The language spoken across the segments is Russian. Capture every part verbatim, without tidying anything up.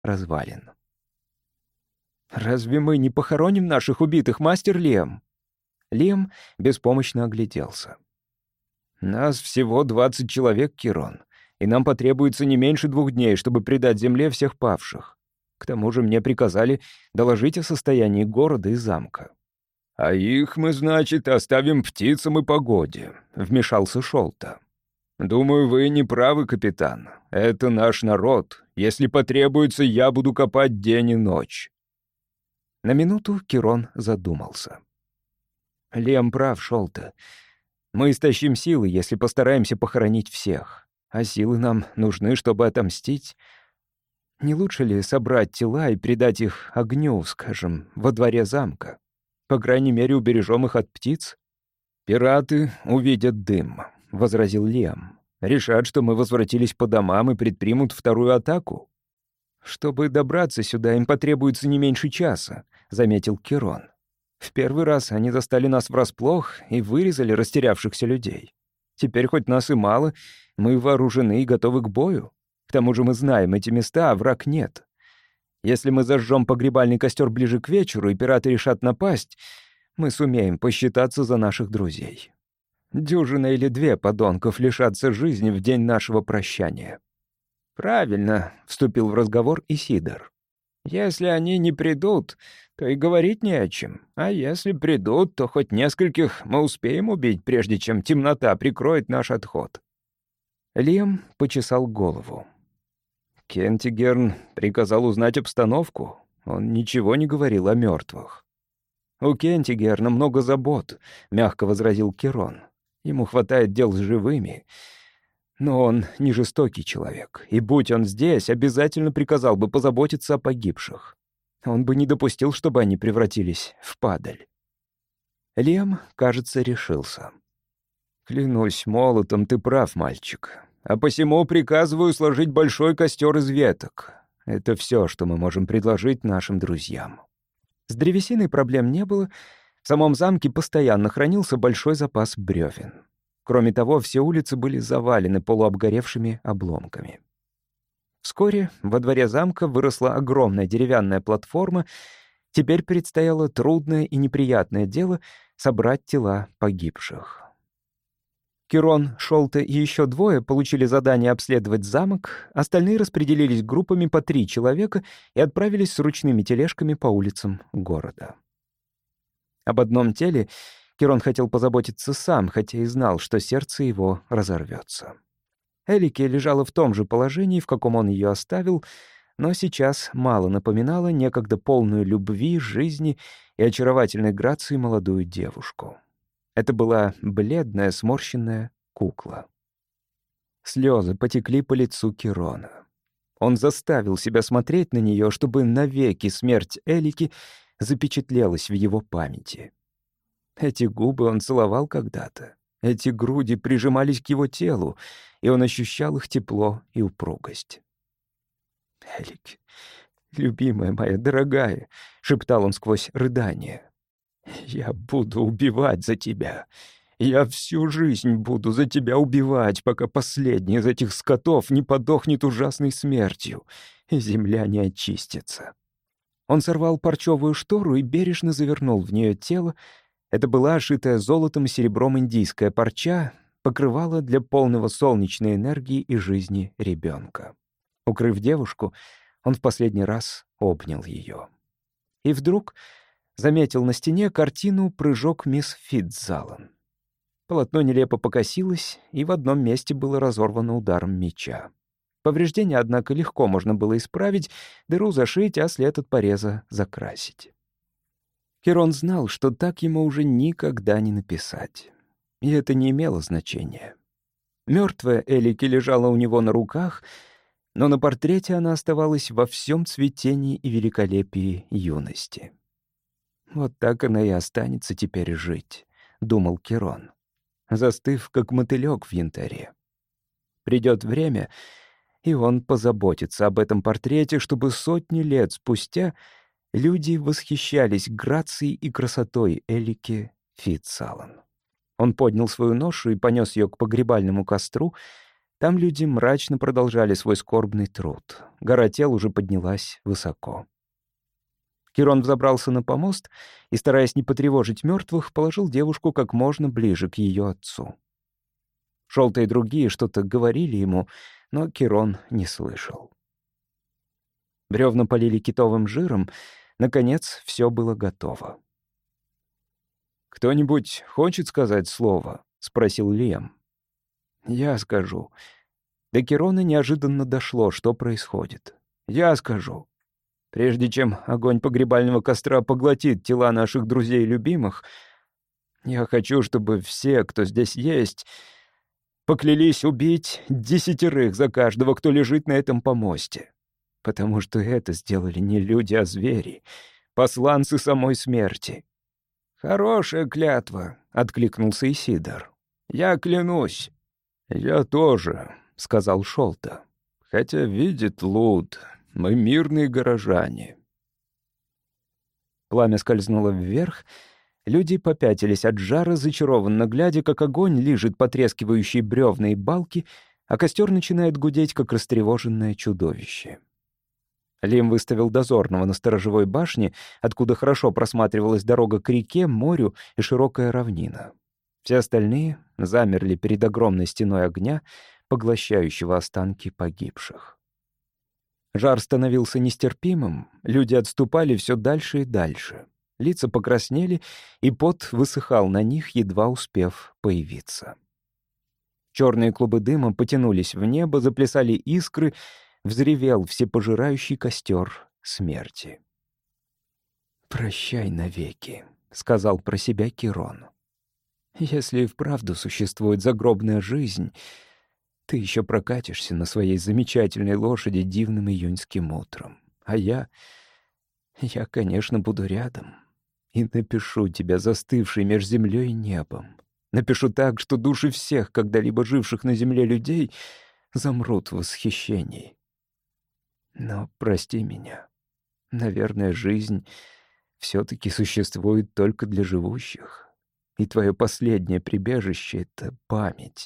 развалин. «Разве мы не похороним наших убитых, мастер Лем?» Лем беспомощно огляделся. «Нас всего двадцать человек, Кирон, и нам потребуется не меньше двух дней, чтобы предать земле всех павших. К тому же мне приказали доложить о состоянии города и замка». «А их мы, значит, оставим птицам и погоде», — вмешался Шолта. «Думаю, вы не правы, капитан. Это наш народ. Если потребуется, я буду копать день и ночь». На минуту Кирон задумался. «Лем прав, Шолта. Мы истощим силы, если постараемся похоронить всех. А силы нам нужны, чтобы отомстить. Не лучше ли собрать тела и передать их огню, скажем, во дворе замка? По крайней мере, убережем их от птиц». «Пираты увидят дым», — возразил Лем. «Решат, что мы возвратились по домам и предпримут вторую атаку». «Чтобы добраться сюда, им потребуется не меньше часа», — заметил Кирон. «В первый раз они застали нас врасплох и вырезали растерявшихся людей. Теперь хоть нас и мало, мы вооружены и готовы к бою. К тому же мы знаем эти места, а враг нет. Если мы зажжем погребальный костер ближе к вечеру, и пираты решат напасть, мы сумеем посчитаться за наших друзей. Дюжина или две подонков лишатся жизни в день нашего прощания». «Правильно», — вступил в разговор Исидор. «Если они не придут, то и говорить не о чем. А если придут, то хоть нескольких мы успеем убить, прежде чем темнота прикроет наш отход». Лем почесал голову. Кентигерн приказал узнать обстановку. Он ничего не говорил о мертвых. «У Кентигерна много забот», — мягко возразил Кирон. «Ему хватает дел с живыми. Но он не жестокий человек, и будь он здесь, обязательно приказал бы позаботиться о погибших. Он бы не допустил, чтобы они превратились в падаль». Лем, кажется, решился. «Клянусь молотом, ты прав, мальчик. А посему приказываю сложить большой костер из веток. Это все, что мы можем предложить нашим друзьям». С древесиной проблем не было. В самом замке постоянно хранился большой запас бревен. Кроме того, все улицы были завалены полуобгоревшими обломками. Вскоре во дворе замка выросла огромная деревянная платформа. Теперь предстояло трудное и неприятное дело — собрать тела погибших. Кирон, Шолта и еще двое получили задание обследовать замок, остальные распределились группами по три человека и отправились с ручными тележками по улицам города. Об одном теле Кирон хотел позаботиться сам, хотя и знал, что сердце его разорвется. Элике лежала в том же положении, в каком он ее оставил, но сейчас мало напоминала некогда полную любви, жизни и очаровательной грации молодую девушку. Это была бледная, сморщенная кукла. Слезы потекли по лицу Кирона. Он заставил себя смотреть на нее, чтобы навеки смерть Элики запечатлелась в его памяти. Эти губы он целовал когда-то, эти груди прижимались к его телу, и он ощущал их тепло и упругость. «Элик, любимая моя, дорогая», — шептал он сквозь рыдание, — «я буду убивать за тебя. Я всю жизнь буду за тебя убивать, пока последний из этих скотов не подохнет ужасной смертью, и земля не очистится». Он сорвал парчевую штору и бережно завернул в нее тело. Это была ошитая золотом и серебром индийская парча, покрывала для полного солнечной энергии и жизни ребенка. Укрыв девушку, он в последний раз обнял ее. И вдруг заметил на стене картину «Прыжок мисс Фитцзалан». Полотно нелепо покосилось, и в одном месте было разорвано ударом меча. Повреждения, однако, легко можно было исправить, дыру зашить, а след от пореза закрасить. Кирон знал, что так ему уже никогда не написать. И это не имело значения. Мертвая Элики лежала у него на руках, но на портрете она оставалась во всем цветении и великолепии юности. «Вот так она и останется теперь жить», — думал Кирон, застыв, как мотылёк в янтаре. Придет время, и он позаботится об этом портрете, чтобы сотни лет спустя люди восхищались грацией и красотой Элики Фитцзалан. Он поднял свою ношу и понес ее к погребальному костру. Там люди мрачно продолжали свой скорбный труд. Гора тел уже поднялась высоко. Кирон взобрался на помост и, стараясь не потревожить мертвых, положил девушку как можно ближе к ее отцу. Шолта и другие что-то говорили ему, но Кирон не слышал. Бревна полили китовым жиром. Наконец, все было готово. «Кто-нибудь хочет сказать слово?» — спросил Лиам. «Я скажу». До Кирона неожиданно дошло, что происходит. «Я скажу. Прежде чем огонь погребального костра поглотит тела наших друзей и любимых, я хочу, чтобы все, кто здесь есть, поклялись убить десятерых за каждого, кто лежит на этом помосте. Потому что это сделали не люди, а звери, посланцы самой смерти». «Хорошая клятва», — откликнулся Исидор. «Я клянусь». «Я тоже», — сказал Шолта. «Хотя, видит Луд, мы мирные горожане». Пламя скользнуло вверх. Люди попятились от жара, зачарованно глядя, как огонь лижет потрескивающие бревна и балки, а костер начинает гудеть, как растревоженное чудовище. Лим выставил дозорного на сторожевой башне, откуда хорошо просматривалась дорога к реке, морю и широкая равнина. Все остальные замерли перед огромной стеной огня, поглощающего останки погибших. Жар становился нестерпимым, люди отступали все дальше и дальше. Лица покраснели, и пот высыхал на них, едва успев появиться. Черные клубы дыма потянулись в небо, заплясали искры, взревел всепожирающий костер смерти. «Прощай навеки», — сказал про себя Кирон. «Если и вправду существует загробная жизнь, ты еще прокатишься на своей замечательной лошади дивным июньским утром. А я... я, конечно, буду рядом и напишу тебя, застывший меж землей и небом. Напишу так, что души всех, когда-либо живших на земле людей, замрут в восхищении. Но прости меня. Наверное, жизнь все-таки существует только для живущих. И твое последнее прибежище — это память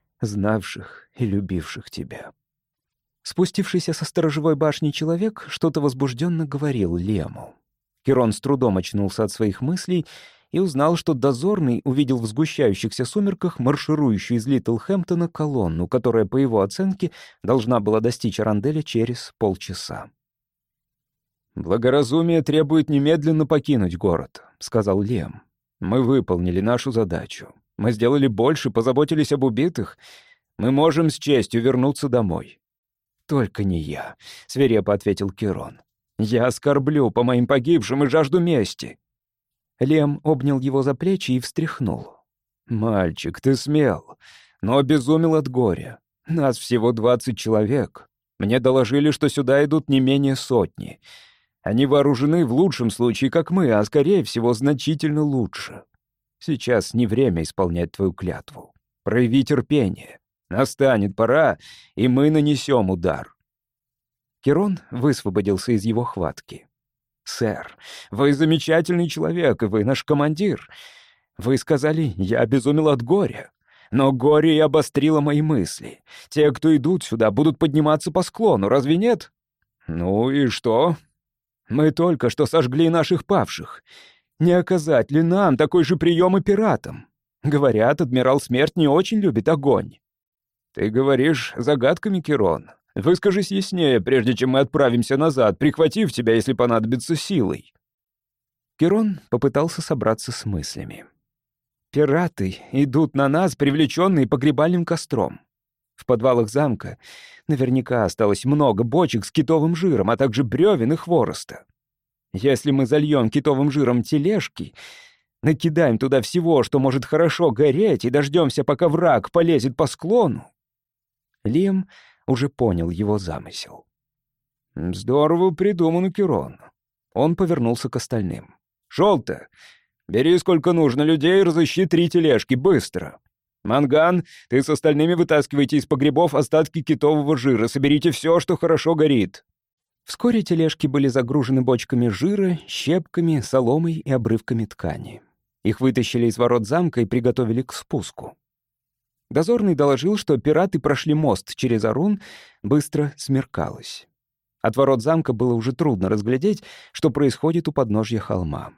знавших и любивших тебя». Спустившийся со сторожевой башни человек что-то возбужденно говорил Лему. Кирон с трудом очнулся от своих мыслей и узнал, что дозорный увидел в сгущающихся сумерках марширующую из Литлхэмптона колонну, которая, по его оценке, должна была достичь Аранделя через полчаса. «Благоразумие требует немедленно покинуть город», — сказал Лем. «Мы выполнили нашу задачу. Мы сделали больше, позаботились об убитых. Мы можем с честью вернуться домой». «Только не я», — свирепо ответил Кирон. «Я скорблю по моим погибшим и жажду мести». Лем обнял его за плечи и встряхнул. «Мальчик, ты смел, но обезумел от горя. Нас всего двадцать человек. Мне доложили, что сюда идут не менее сотни. Они вооружены в лучшем случае, как мы, а скорее всего значительно лучше. Сейчас не время исполнять твою клятву. Прояви терпение. Настанет пора, и мы нанесем удар». Кирон высвободился из его хватки. «Сэр, вы замечательный человек, и вы наш командир. Вы сказали, я обезумел от горя. Но горе и обострило мои мысли. Те, кто идут сюда, будут подниматься по склону, разве нет? Ну и что? Мы только что сожгли наших павших. Не оказать ли нам такой же прием и пиратам? Говорят, адмирал Смерть не очень любит огонь». «Ты говоришь загадками, Кирон. Выскажись яснее, прежде чем мы отправимся назад, прихватив тебя, если понадобится, силой». Кирон попытался собраться с мыслями. «Пираты идут на нас, привлеченные погребальным костром. В подвалах замка наверняка осталось много бочек с китовым жиром, а также бревен и хвороста. Если мы зальем китовым жиром тележки, накидаем туда всего, что может хорошо гореть, и дождемся, пока враг полезет по склону». Лем уже понял его замысел. «Здорово придумано, Кирон». Он повернулся к остальным. «Шолта, бери сколько нужно людей и разыщи три тележки, быстро. Манган, ты с остальными вытаскивайте из погребов остатки китового жира, соберите все, что хорошо горит». Вскоре тележки были загружены бочками жира, щепками, соломой и обрывками ткани. Их вытащили из ворот замка и приготовили к спуску. Дозорный доложил, что пираты прошли мост через Арун, быстро смеркалось. От ворот замка было уже трудно разглядеть, что происходит у подножья холма.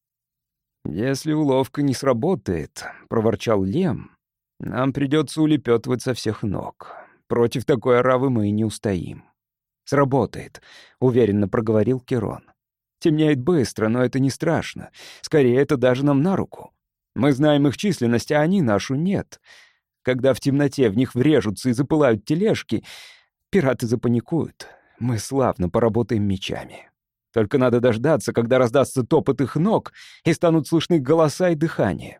«Если уловка не сработает», — проворчал Лем, — «нам придется улепетывать со всех ног. Против такой оравы мы не устоим». «Сработает», — уверенно проговорил Кирон. «Темнеет быстро, но это не страшно. Скорее, это даже нам на руку. Мы знаем их численность, а они нашу нет. Когда в темноте в них врежутся и запылают тележки, пираты запаникуют. Мы славно поработаем мечами. Только надо дождаться, когда раздастся топот их ног и станут слышны голоса и дыхание».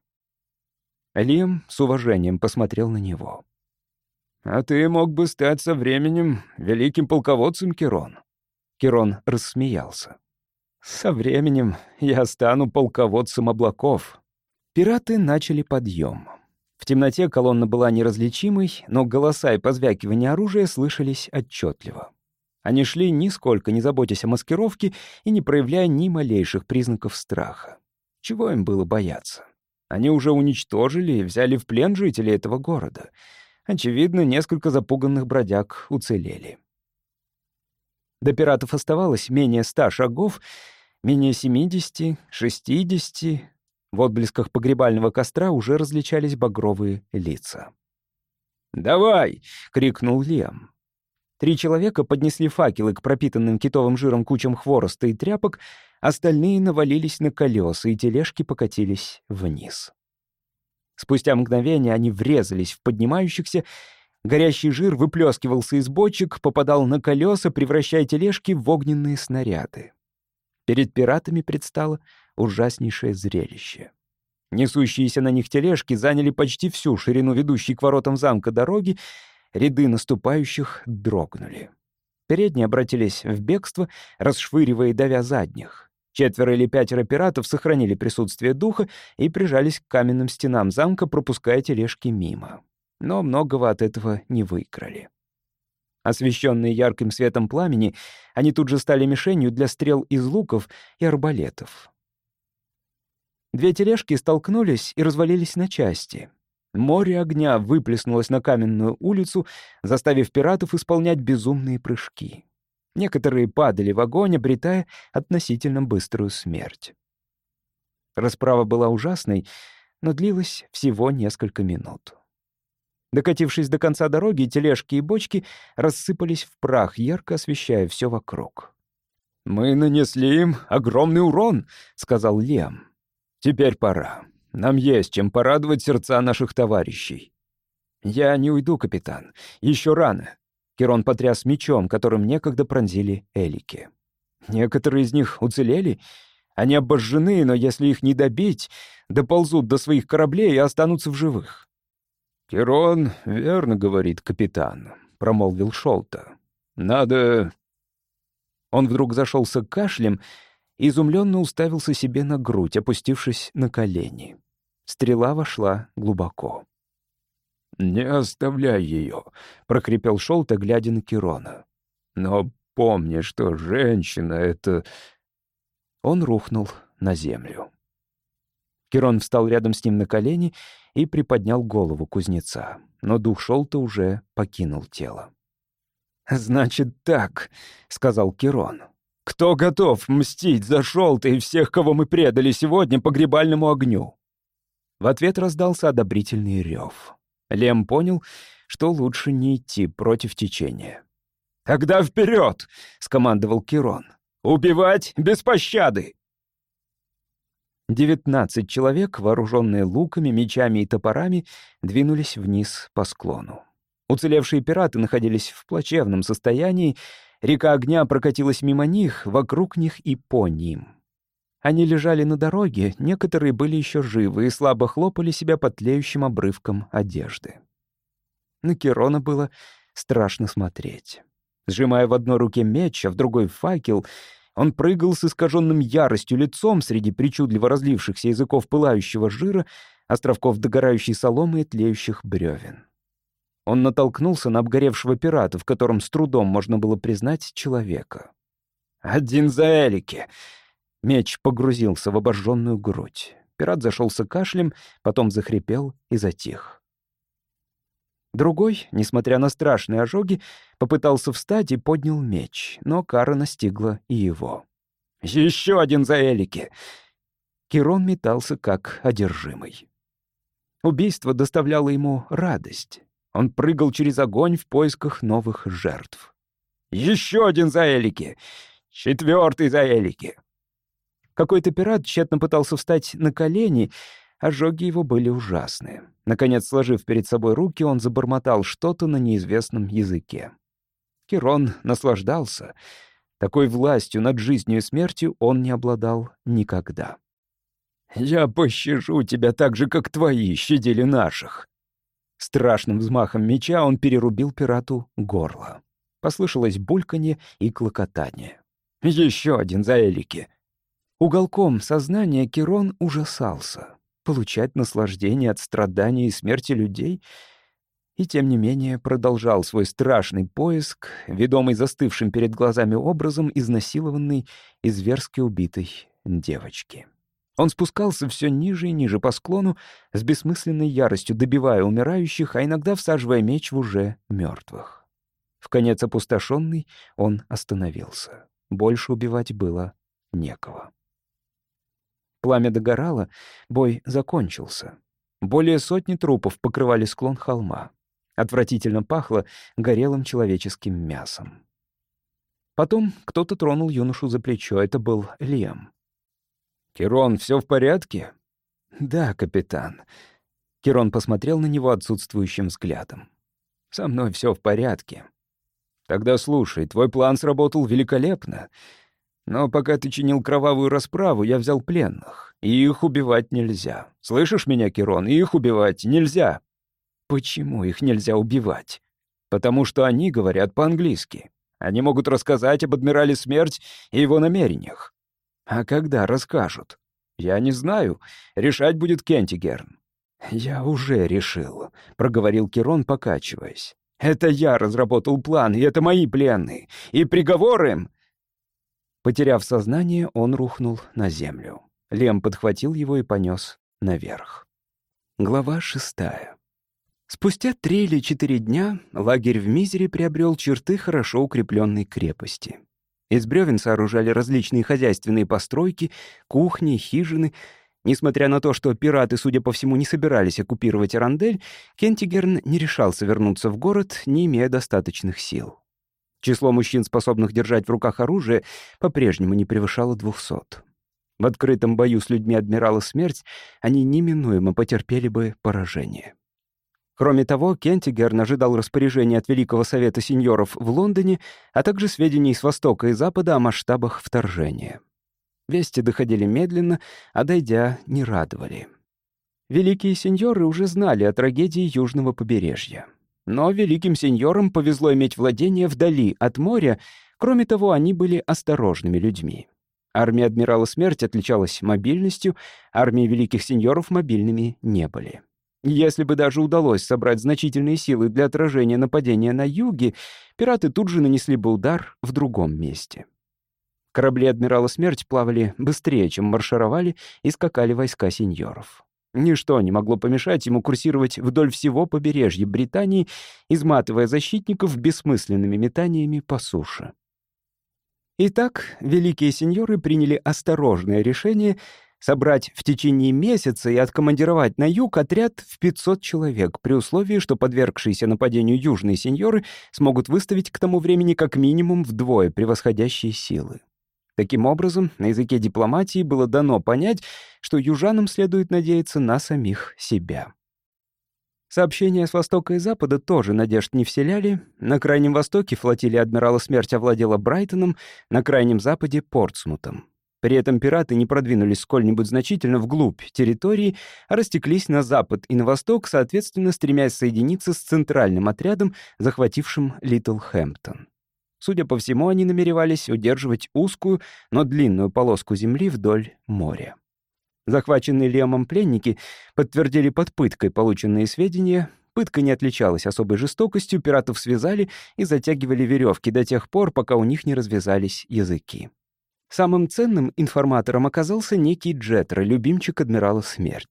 Лем с уважением посмотрел на него. «А ты мог бы стать со временем великим полководцем, Кирон». Кирон рассмеялся. «Со временем я стану полководцем облаков». Пираты начали подъем. В темноте колонна была неразличимой, но голоса и позвякивание оружия слышались отчетливо. Они шли, нисколько не заботясь о маскировке и не проявляя ни малейших признаков страха. Чего им было бояться? Они уже уничтожили и взяли в плен жителей этого города. Очевидно, несколько запуганных бродяг уцелели. До пиратов оставалось менее ста шагов, менее семидесяти, шестидесяти. В отблесках погребального костра уже различались багровые лица. «Давай!» — крикнул Лем. Три человека поднесли факелы к пропитанным китовым жиром кучам хвороста и тряпок, остальные навалились на колеса, и тележки покатились вниз. Спустя мгновение они врезались в поднимающихся, горящий жир выплескивался из бочек, попадал на колеса, превращая тележки в огненные снаряды. Перед пиратами предстало ужаснейшее зрелище. Несущиеся на них тележки заняли почти всю ширину ведущей к воротам замка дороги, ряды наступающих дрогнули. Передние обратились в бегство, расшвыривая и давя задних. Четверо или пятеро пиратов сохранили присутствие духа и прижались к каменным стенам замка, пропуская тележки мимо. Но многого от этого не выиграли. Освещенные ярким светом пламени, они тут же стали мишенью для стрел из луков и арбалетов. Две тележки столкнулись и развалились на части. Море огня выплеснулось на каменную улицу, заставив пиратов исполнять безумные прыжки. Некоторые падали в огонь, обретая относительно быструю смерть. Расправа была ужасной, но длилась всего несколько минут. Докатившись до конца дороги, тележки и бочки рассыпались в прах, ярко освещая все вокруг. «Мы нанесли им огромный урон», — сказал Лем. «Теперь пора. Нам есть чем порадовать сердца наших товарищей». «Я не уйду, капитан. Еще рано». Кирон потряс мечом, которым некогда пронзили элики. «Некоторые из них уцелели. Они обожжены, но если их не добить, доползут до своих кораблей и останутся в живых». «Кирон верно говорит, капитан», — промолвил Шолта. «Надо...» Он вдруг зашелся кашлем и изумленно уставился себе на грудь, опустившись на колени. Стрела вошла глубоко. «Не оставляй ее», — прокрепел Шолта, глядя на Кирона. «Но помни, что женщина — это...» Он рухнул на землю. Кирон встал рядом с ним на колени и приподнял голову кузнеца, но дух Шолта уже покинул тело. «Значит так», — сказал Кирон. «Кто готов мстить за Шолта и всех, кого мы предали сегодня погребальному огню?» В ответ раздался одобрительный рев. Лем понял, что лучше не идти против течения. «Тогда вперед!» — скомандовал Кирон. «Убивать без пощады!» Девятнадцать человек, вооруженные луками, мечами и топорами, двинулись вниз по склону. Уцелевшие пираты находились в плачевном состоянии, река огня прокатилась мимо них, вокруг них и по ним. Они лежали на дороге, некоторые были еще живы и слабо хлопали себя по тлеющим обрывкам одежды. На Кирона было страшно смотреть. Сжимая в одной руке меч, а в другой — факел, он прыгал с искаженным яростью лицом среди причудливо разлившихся языков пылающего жира, островков догорающей соломы и тлеющих бревен. Он натолкнулся на обгоревшего пирата, в котором с трудом можно было признать человека. «Один за элики!» Меч погрузился в обожженную грудь. Пират зашелся кашлем, потом захрипел и затих. Другой, несмотря на страшные ожоги, попытался встать и поднял меч, но кара настигла и его. «Еще один за Элики!» Кирон метался как одержимый. Убийство доставляло ему радость. Он прыгал через огонь в поисках новых жертв. «Еще один за Элики! Четвертый за Элики!» Какой-то пират тщетно пытался встать на колени, ожоги его были ужасные. Наконец, сложив перед собой руки, он забормотал что-то на неизвестном языке. Кирон наслаждался. Такой властью над жизнью и смертью он не обладал никогда. «Я пощажу тебя так же, как твои щадили наших». Страшным взмахом меча он перерубил пирату горло. Послышалось бульканье и клокотание. «Еще один за Элики». Уголком сознания Кирон ужасался. Получать наслаждение от страданий и смерти людей, и тем не менее продолжал свой страшный поиск, ведомый застывшим перед глазами образом изнасилованной и зверски убитой девочки. Он спускался все ниже и ниже по склону, с бессмысленной яростью добивая умирающих, а иногда всаживая меч в уже мертвых. Вконец опустошенный, он остановился. Больше убивать было некого. Пламя догорало, бой закончился. Более сотни трупов покрывали склон холма. Отвратительно пахло горелым человеческим мясом. Потом кто-то тронул юношу за плечо. Это был Лиам. «Кирон, все в порядке?» «Да, капитан». Кирон посмотрел на него отсутствующим взглядом. «Со мной все в порядке». «Тогда слушай, твой план сработал великолепно. Но пока ты чинил кровавую расправу, я взял пленных. И их убивать нельзя. Слышишь меня, Кирон? Их убивать нельзя». «Почему их нельзя убивать?» «Потому что они говорят по-английски. Они могут рассказать об Адмирале Смерть и его намерениях». «А когда расскажут?» «Я не знаю. Решать будет Кентигерн». «Я уже решил», — проговорил Кирон, покачиваясь. «Это я разработал план, и это мои пленные. И приговор им...» Потеряв сознание, он рухнул на землю. Лем подхватил его и понес наверх. Глава шестая. Спустя три или четыре дня лагерь в Мизере приобрел черты хорошо укрепленной крепости. Из бревен сооружали различные хозяйственные постройки, кухни, хижины. Несмотря на то, что пираты, судя по всему, не собирались оккупировать Арандель, Кентигерн не решался вернуться в город, не имея достаточных сил. Число мужчин, способных держать в руках оружие, по-прежнему не превышало двухсот. В открытом бою с людьми Адмирала Смерть они неминуемо потерпели бы поражение. Кроме того, Кентигерн ожидал распоряжения от Великого Совета Сеньоров в Лондоне, а также сведений с Востока и Запада о масштабах вторжения. Вести доходили медленно, а дойдя, не радовали. Великие сеньоры уже знали о трагедии Южного побережья. Но великим сеньорам повезло иметь владение вдали от моря, кроме того, они были осторожными людьми. Армия Адмирала Смерть отличалась мобильностью, армии великих сеньоров мобильными не были. Если бы даже удалось собрать значительные силы для отражения нападения на юге, пираты тут же нанесли бы удар в другом месте. Корабли Адмирала Смерть плавали быстрее, чем маршировали и скакали войска сеньоров. Ничто не могло помешать ему курсировать вдоль всего побережья Британии, изматывая защитников бессмысленными метаниями по суше. Итак, великие сеньоры приняли осторожное решение собрать в течение месяца и откомандировать на юг отряд в пятьсот человек, при условии, что подвергшиеся нападению южные сеньоры смогут выставить к тому времени как минимум вдвое превосходящие силы. Таким образом, на языке дипломатии было дано понять, что южанам следует надеяться на самих себя. Сообщения с Востока и Запада тоже надежд не вселяли. На Крайнем Востоке флотилия Адмирала Смерть овладела Брайтоном, на Крайнем Западе — Портсмутом. При этом пираты не продвинулись сколь-нибудь значительно вглубь территории, а растеклись на запад и на восток, соответственно, стремясь соединиться с центральным отрядом, захватившим Литл Хэмптон. Судя по всему, они намеревались удерживать узкую, но длинную полоску земли вдоль моря. Захваченные Лемом пленники подтвердили под пыткой полученные сведения. Пытка не отличалась особой жестокостью, пиратов связали и затягивали веревки до тех пор, пока у них не развязались языки. Самым ценным информатором оказался некий Джетро, любимчик Адмирала Смерть.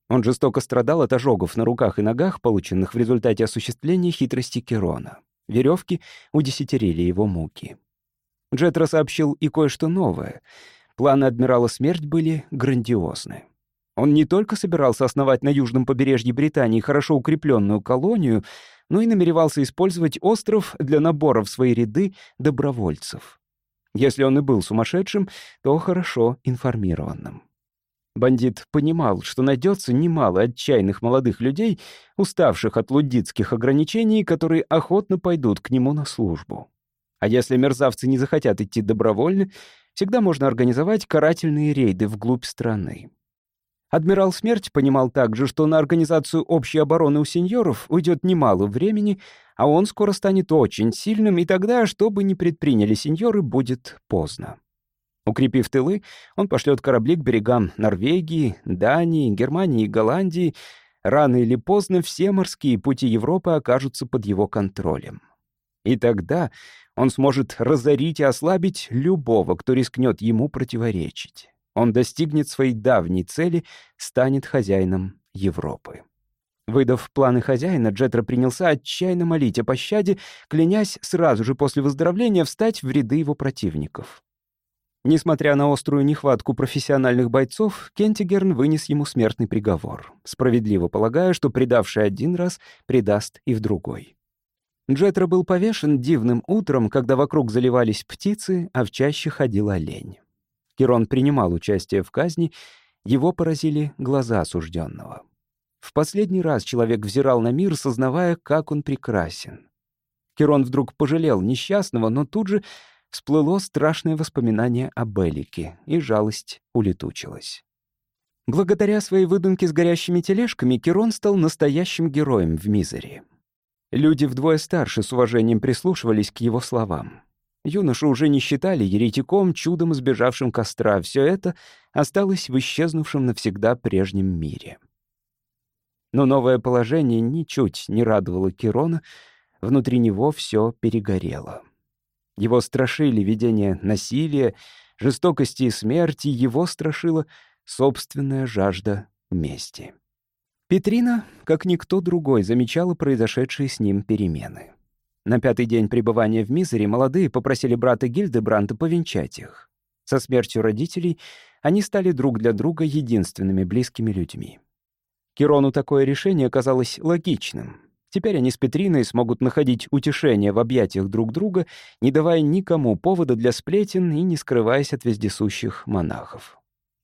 Он жестоко страдал от ожогов на руках и ногах, полученных в результате осуществления хитрости Кирона. Веревки удесятерили его муки. Джетро сообщил и кое-что новое. Планы адмирала Смерть были грандиозны. Он не только собирался основать на южном побережье Британии хорошо укрепленную колонию, но и намеревался использовать остров для набора в свои ряды добровольцев. Если он и был сумасшедшим, то хорошо информированным. Бандит понимал, что найдется немало отчаянных молодых людей, уставших от луддитских ограничений, которые охотно пойдут к нему на службу. А если мерзавцы не захотят идти добровольно, всегда можно организовать карательные рейды вглубь страны. Адмирал Смерть понимал также, что на организацию общей обороны у сеньоров уйдет немало времени, а он скоро станет очень сильным, и тогда, что бы ни предприняли сеньоры, будет поздно. Укрепив тылы, он пошлет корабли к берегам Норвегии, Дании, Германии и Голландии. Рано или поздно все морские пути Европы окажутся под его контролем. И тогда он сможет разорить и ослабить любого, кто рискнет ему противоречить. Он достигнет своей давней цели, станет хозяином Европы. Выдав планы хозяина, Джетро принялся отчаянно молить о пощаде, клянясь сразу же после выздоровления встать в ряды его противников. Несмотря на острую нехватку профессиональных бойцов, Кентигерн вынес ему смертный приговор, справедливо полагая, что предавший один раз предаст и в другой. Джетро был повешен дивным утром, когда вокруг заливались птицы, а в чаще ходил олень. Кирон принимал участие в казни, его поразили глаза осужденного. В последний раз человек взирал на мир, сознавая, как он прекрасен. Кирон вдруг пожалел несчастного, но тут же всплыло страшное воспоминание о Беллике, и жалость улетучилась. Благодаря своей выдумке с горящими тележками Кирон стал настоящим героем в Мизере. Люди вдвое старше с уважением прислушивались к его словам. Юношу уже не считали еретиком, чудом избежавшим костра. Все это осталось в исчезнувшем навсегда прежнем мире. Но новое положение ничуть не радовало Кирона, внутри него все перегорело. Его страшили видения насилия, жестокости и смерти, его страшила собственная жажда мести. Петрина, как никто другой, замечала произошедшие с ним перемены. На пятый день пребывания в Мизере молодые попросили брата Гильдебранта повенчать их. Со смертью родителей они стали друг для друга единственными близкими людьми. Кирону такое решение казалось логичным. Теперь они с Петриной смогут находить утешение в объятиях друг друга, не давая никому повода для сплетен и не скрываясь от вездесущих монахов.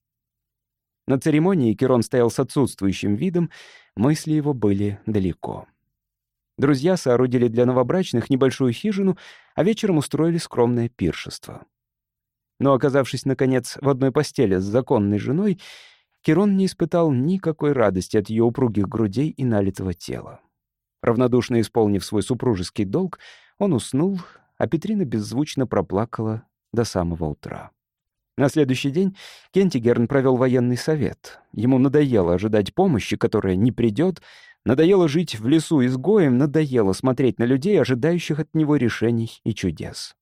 На церемонии Кирон стоял с отсутствующим видом, мысли его были далеко. Друзья соорудили для новобрачных небольшую хижину, а вечером устроили скромное пиршество. Но, оказавшись, наконец, в одной постели с законной женой, Кирон не испытал никакой радости от ее упругих грудей и налитого тела. Равнодушно исполнив свой супружеский долг, он уснул, а Петрина беззвучно проплакала до самого утра. На следующий день Кентигерн провел военный совет. Ему надоело ожидать помощи, которая не придет, надоело жить в лесу изгоем, надоело смотреть на людей, ожидающих от него решений и чудес.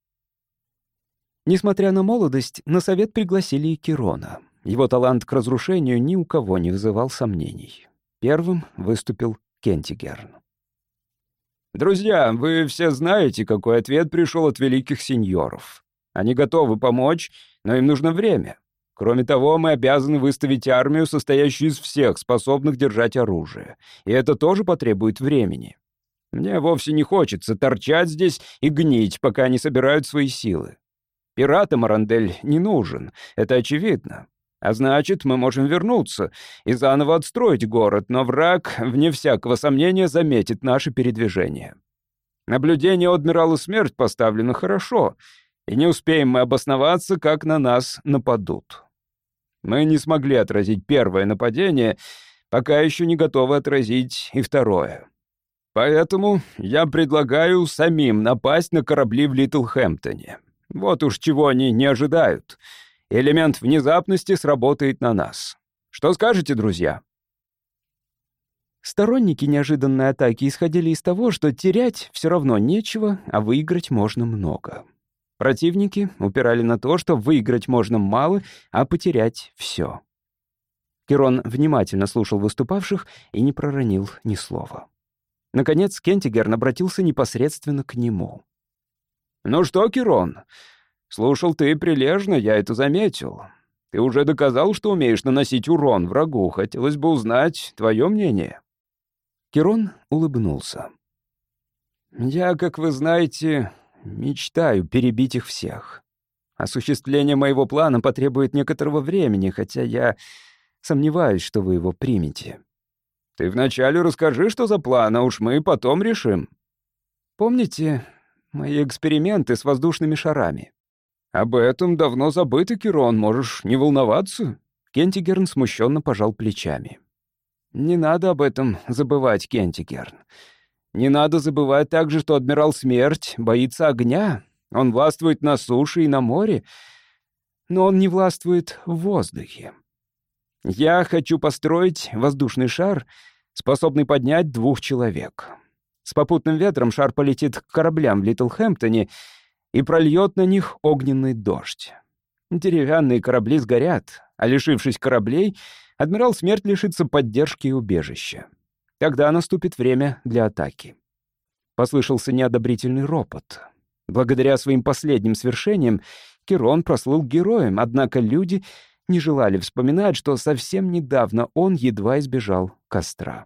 Несмотря на молодость, на совет пригласили и Кирона. Его талант к разрушению ни у кого не вызывал сомнений. Первым выступил Кентигерн. «Друзья, вы все знаете, какой ответ пришел от великих сеньоров. Они готовы помочь, но им нужно время. Кроме того, мы обязаны выставить армию, состоящую из всех, способных держать оружие. И это тоже потребует времени. Мне вовсе не хочется торчать здесь и гнить, пока они собирают свои силы. Пиратам Арандель не нужен, это очевидно. А значит, мы можем вернуться и заново отстроить город, но враг, вне всякого сомнения, заметит наше передвижение. Наблюдение у адмирала Смерть поставлено хорошо, и не успеем мы обосноваться, как на нас нападут. Мы не смогли отразить первое нападение, пока еще не готовы отразить и второе. Поэтому я предлагаю самим напасть на корабли в Литлхэмптоне. Вот уж чего они не ожидают. Элемент внезапности сработает на нас. Что скажете, друзья?» Сторонники неожиданной атаки исходили из того, что терять все равно нечего, а выиграть можно много. Противники упирали на то, что выиграть можно мало, а потерять все. Кирон внимательно слушал выступавших и не проронил ни слова. Наконец Кентигерн обратился непосредственно к нему. «Ну что, Кирон, слушал ты прилежно, я это заметил. Ты уже доказал, что умеешь наносить урон врагу. Хотелось бы узнать твое мнение». Кирон улыбнулся. «Я, как вы знаете, мечтаю перебить их всех. Осуществление моего плана потребует некоторого времени, хотя я сомневаюсь, что вы его примете. Ты вначале расскажи, что за план, а уж мы потом решим. Помните мои эксперименты с воздушными шарами? Об этом давно забыто, Кирон, можешь не волноваться». Кентигерн смущенно пожал плечами. «Не надо об этом забывать, Кентигерн. Не надо забывать также, что адмирал Смерть боится огня. Он властвует на суше и на море, но он не властвует в воздухе. Я хочу построить воздушный шар, способный поднять двух человек. С попутным ветром шар полетит к кораблям в Литлхэмптоне и прольет на них огненный дождь. Деревянные корабли сгорят, а лишившись кораблей, адмирал Смерть лишится поддержки и убежища. Тогда наступит время для атаки». Послышался неодобрительный ропот. Благодаря своим последним свершениям Кирон прослыл героем, однако люди не желали вспоминать, что совсем недавно он едва избежал костра.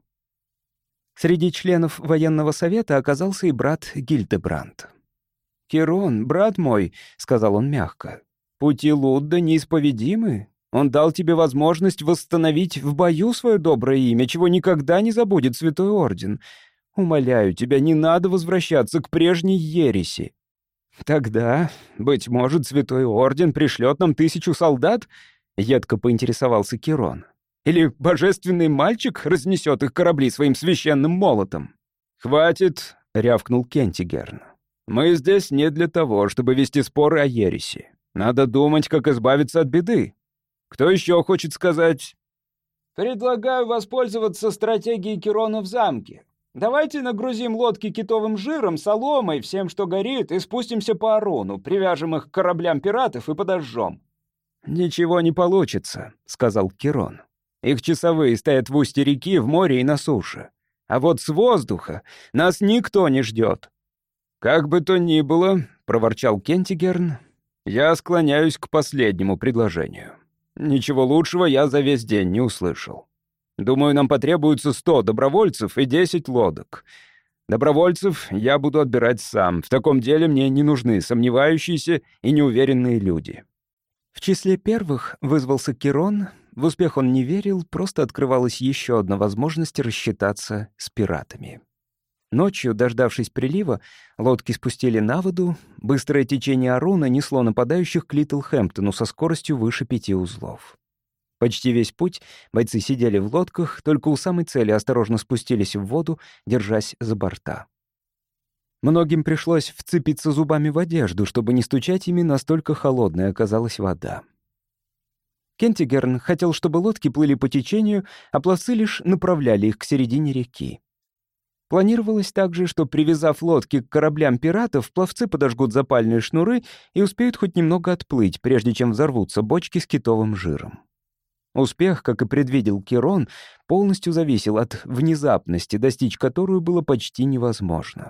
Среди членов военного совета оказался и брат Гильдебранд. «Кирон, брат мой», — сказал он мягко, — «пути Лудда неисповедимы. Он дал тебе возможность восстановить в бою свое доброе имя, чего никогда не забудет Святой Орден. Умоляю тебя, не надо возвращаться к прежней ереси. Тогда, быть может, Святой Орден пришлет нам тысячу солдат?» — едко поинтересовался Кирон. «Или божественный мальчик разнесет их корабли своим священным молотом?» «Хватит», — рявкнул Кентигерн. «Мы здесь не для того, чтобы вести споры о ереси. Надо думать, как избавиться от беды. Кто еще хочет сказать?» «Предлагаю воспользоваться стратегией Кирона в замке. Давайте нагрузим лодки китовым жиром, соломой, всем, что горит, и спустимся по Арону, привяжем их к кораблям пиратов и подожжем». «Ничего не получится», — сказал Кирон. «Их часовые стоят в устье реки, в море и на суше. А вот с воздуха нас никто не ждет». «Как бы то ни было», — проворчал Кентигерн, — «я склоняюсь к последнему предложению. Ничего лучшего я за весь день не услышал. Думаю, нам потребуется сто добровольцев и десять лодок. Добровольцев я буду отбирать сам. В таком деле мне не нужны сомневающиеся и неуверенные люди». В числе первых вызвался Кирон. В успех он не верил, просто открывалась еще одна возможность рассчитаться с пиратами. Ночью, дождавшись прилива, лодки спустили на воду. Быстрое течение Арона несло нападающих к Литлхэмптону со скоростью выше пяти узлов. Почти весь путь бойцы сидели в лодках, только у самой цели осторожно спустились в воду, держась за борта. Многим пришлось вцепиться зубами в одежду, чтобы не стучать ими, настолько холодной оказалась вода. Кентигерн хотел, чтобы лодки плыли по течению, а пловцы лишь направляли их к середине реки. Планировалось также, что, привязав лодки к кораблям пиратов, пловцы подожгут запальные шнуры и успеют хоть немного отплыть, прежде чем взорвутся бочки с китовым жиром. Успех, как и предвидел Кирон, полностью зависел от внезапности, достичь которую было почти невозможно.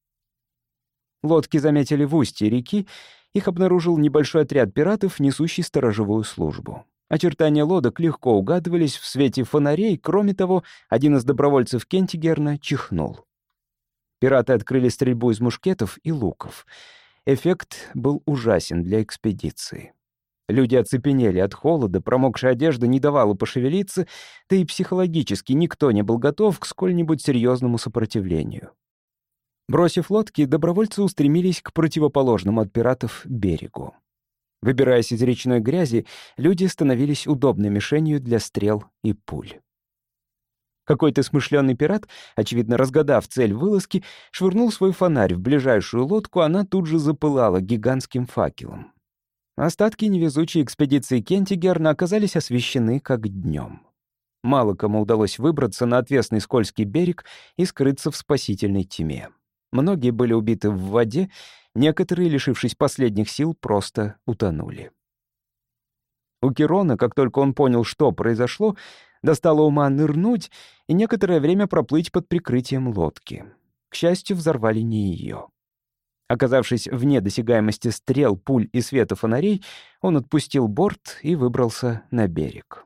Лодки заметили в устье реки, их обнаружил небольшой отряд пиратов, несущий сторожевую службу. Очертания лодок легко угадывались в свете фонарей, кроме того, один из добровольцев Кентигерна чихнул. Пираты открыли стрельбу из мушкетов и луков. Эффект был ужасен для экспедиции. Люди оцепенели от холода, промокшая одежда не давала пошевелиться, да и психологически никто не был готов к сколь-нибудь серьезному сопротивлению. Бросив лодки, добровольцы устремились к противоположному от пиратов берегу. Выбираясь из речной грязи, люди становились удобной мишенью для стрел и пуль. Какой-то смышленый пират, очевидно разгадав цель вылазки, швырнул свой фонарь в ближайшую лодку, она тут же запылала гигантским факелом. Остатки невезучей экспедиции Кентигерна оказались освещены как днем. Мало кому удалось выбраться на отвесный скользкий берег и скрыться в спасительной тьме. Многие были убиты в воде, некоторые, лишившись последних сил, просто утонули. У Кирона, как только он понял, что произошло, достало ума нырнуть и некоторое время проплыть под прикрытием лодки. К счастью, взорвали не ее. Оказавшись вне досягаемости стрел, пуль и света фонарей, он отпустил борт и выбрался на берег.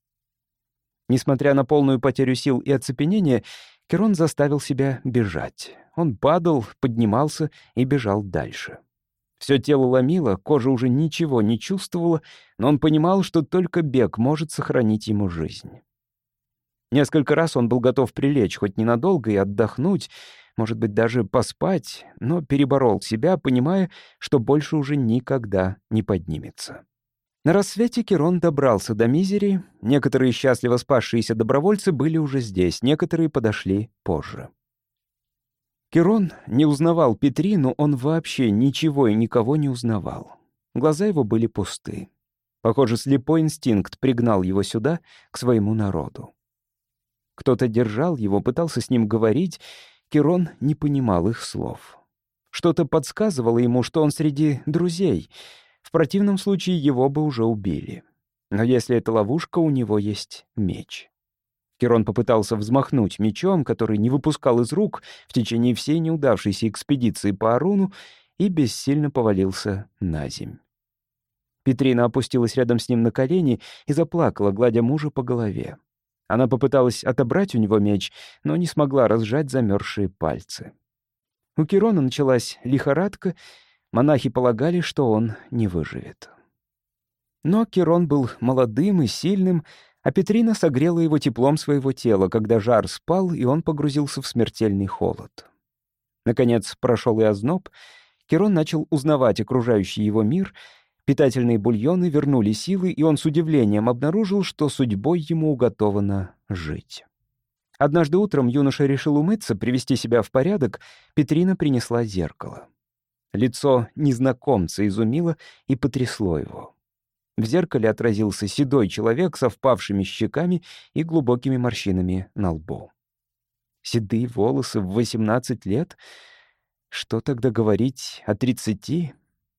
Несмотря на полную потерю сил и оцепенение, Кирон заставил себя бежать. Он падал, поднимался и бежал дальше. Все тело ломило, кожа уже ничего не чувствовала, но он понимал, что только бег может сохранить ему жизнь. Несколько раз он был готов прилечь хоть ненадолго и отдохнуть, может быть, даже поспать, но переборол себя, понимая, что больше уже никогда не поднимется. На рассвете Кирон добрался до Мизери. Некоторые счастливо спасшиеся добровольцы были уже здесь, некоторые подошли позже. Кирон не узнавал Петрину, он вообще ничего и никого не узнавал. Глаза его были пусты. Похоже, слепой инстинкт пригнал его сюда, к своему народу. Кто-то держал его, пытался с ним говорить. Кирон не понимал их слов. Что-то подсказывало ему, что он среди друзей. В противном случае его бы уже убили. Но если это ловушка, у него есть меч. Кирон попытался взмахнуть мечом, который не выпускал из рук в течение всей неудавшейся экспедиции по Аруну, и бессильно повалился на земь. Петрина опустилась рядом с ним на колени и заплакала, гладя мужа по голове. Она попыталась отобрать у него меч, но не смогла разжать замерзшие пальцы. У Кирона началась лихорадка, монахи полагали, что он не выживет. Но Кирон был молодым и сильным, а Петрина согрела его теплом своего тела, когда жар спал, и он погрузился в смертельный холод. Наконец прошел и озноб. Кирон начал узнавать окружающий его мир. Питательные бульоны вернули силы, и он с удивлением обнаружил, что судьбой ему уготовано жить. Однажды утром юноша решил умыться, привести себя в порядок. Петрина принесла зеркало. Лицо незнакомца изумило и потрясло его. В зеркале отразился седой человек со впавшими щеками и глубокими морщинами на лбу. Седые волосы в восемнадцать лет? Что тогда говорить о тридцати?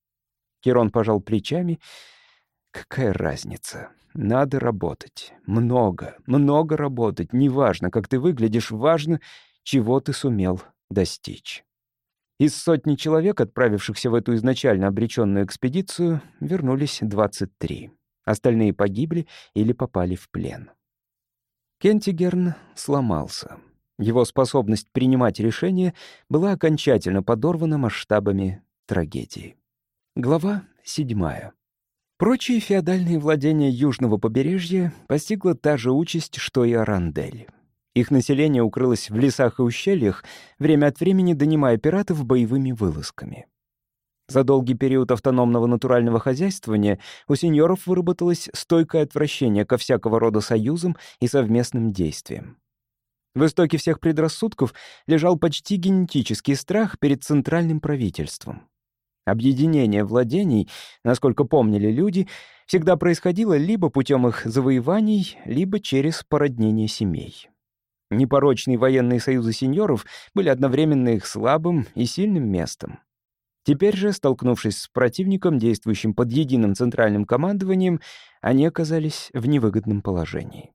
Кирон пожал плечами. Какая разница? Надо работать. Много, много работать. Неважно, как ты выглядишь, важно, чего ты сумел достичь. Из сотни человек, отправившихся в эту изначально обреченную экспедицию, вернулись двадцать три. Остальные погибли или попали в плен. Кентигерн сломался. Его способность принимать решения была окончательно подорвана масштабами трагедии. Глава седьмая. Прочие феодальные владения южного побережья постигла та же участь, что и Арандель. Их население укрылось в лесах и ущельях, время от времени донимая пиратов боевыми вылазками. За долгий период автономного натурального хозяйствования у сеньоров выработалось стойкое отвращение ко всякого рода союзам и совместным действиям. В истоке всех предрассудков лежал почти генетический страх перед центральным правительством. Объединение владений, насколько помнили люди, всегда происходило либо путем их завоеваний, либо через породнение семей. Непорочные военные союзы сеньоров были одновременно их слабым и сильным местом. Теперь же, столкнувшись с противником, действующим под единым центральным командованием, они оказались в невыгодном положении.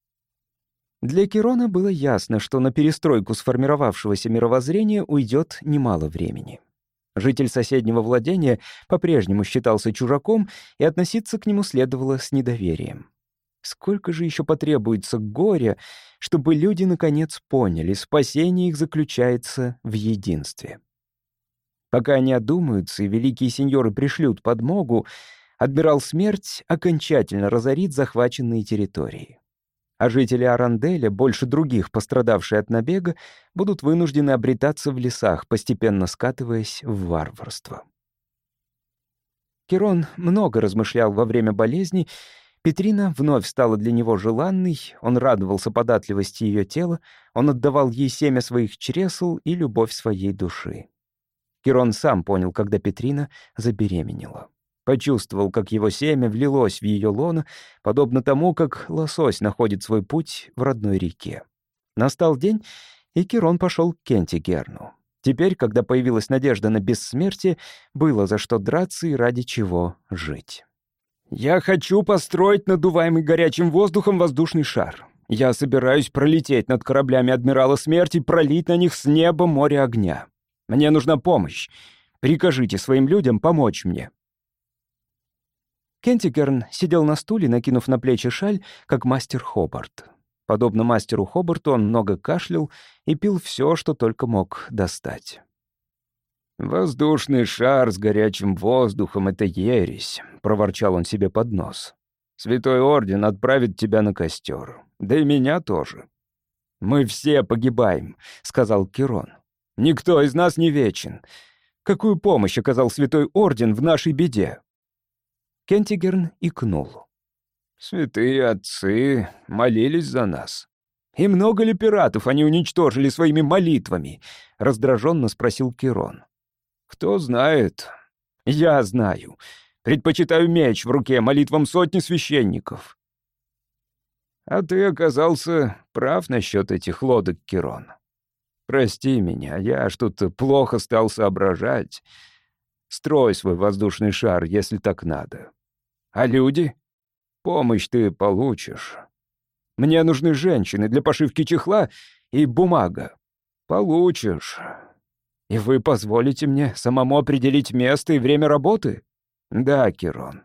Для Кирона было ясно, что на перестройку сформировавшегося мировоззрения уйдет немало времени. Житель соседнего владения по-прежнему считался чужаком, и относиться к нему следовало с недоверием. Сколько же еще потребуется горя, чтобы люди наконец поняли, спасение их заключается в единстве. Пока они одумаются и великие сеньоры пришлют подмогу, адмирал Смерть окончательно разорит захваченные территории. А жители Аранделя, больше других пострадавшие от набега, будут вынуждены обретаться в лесах, постепенно скатываясь в варварство. Кирон много размышлял во время болезни. Петрина вновь стала для него желанной, он радовался податливости ее тела, он отдавал ей семя своих чресл и любовь своей души. Кирон сам понял, когда Петрина забеременела. Почувствовал, как его семя влилось в ее лоно, подобно тому, как лосось находит свой путь в родной реке. Настал день, и Кирон пошел к Кентигерну. Теперь, когда появилась надежда на бессмертие, было за что драться и ради чего жить. Я хочу построить надуваемый горячим воздухом воздушный шар. Я собираюсь пролететь над кораблями Адмирала Смерти, пролить на них с неба море огня. Мне нужна помощь. Прикажите своим людям помочь мне». Кентигерн сидел на стуле, накинув на плечи шаль, как мастер Хобарт. Подобно мастеру Хобарту, он много кашлял и пил все, что только мог достать. «Воздушный шар с горячим воздухом — это ересь», — проворчал он себе под нос. «Святой Орден отправит тебя на костер. Да и меня тоже». «Мы все погибаем», — сказал Кирон. «Никто из нас не вечен. Какую помощь оказал Святой Орден в нашей беде?» Кентигерн икнул. «Святые отцы молились за нас». «И много ли пиратов они уничтожили своими молитвами?» — раздраженно спросил Кирон. «Кто знает?» «Я знаю. Предпочитаю меч в руке молитвам сотни священников». «А ты оказался прав насчет этих лодок, Кирон. Прости меня, я что-то плохо стал соображать. Строй свой воздушный шар, если так надо. А люди? Помощь ты получишь. Мне нужны женщины для пошивки чехла и бумага. Получишь. И вы позволите мне самому определить место и время работы? Да, Кирон.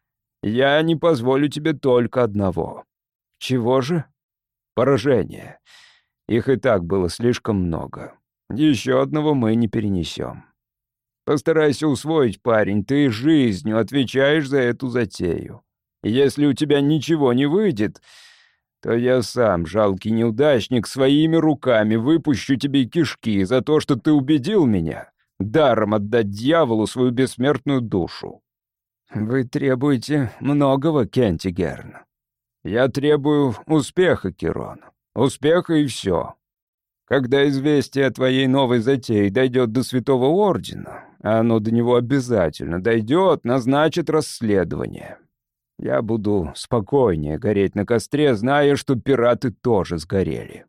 Я не позволю тебе только одного. Чего же? Поражение. Их и так было слишком много. Еще одного мы не перенесем. Постарайся усвоить, парень, ты жизнью отвечаешь за эту затею. И если у тебя ничего не выйдет, то я сам, жалкий неудачник, своими руками выпущу тебе кишки за то, что ты убедил меня даром отдать дьяволу свою бессмертную душу. Вы требуете многого, Кентигерн. Я требую успеха, Кирон. Успеха и все. Когда известие о твоей новой затее дойдет до Святого Ордена, а оно до него обязательно дойдет, назначит расследование. Я буду спокойнее гореть на костре, зная, что пираты тоже сгорели».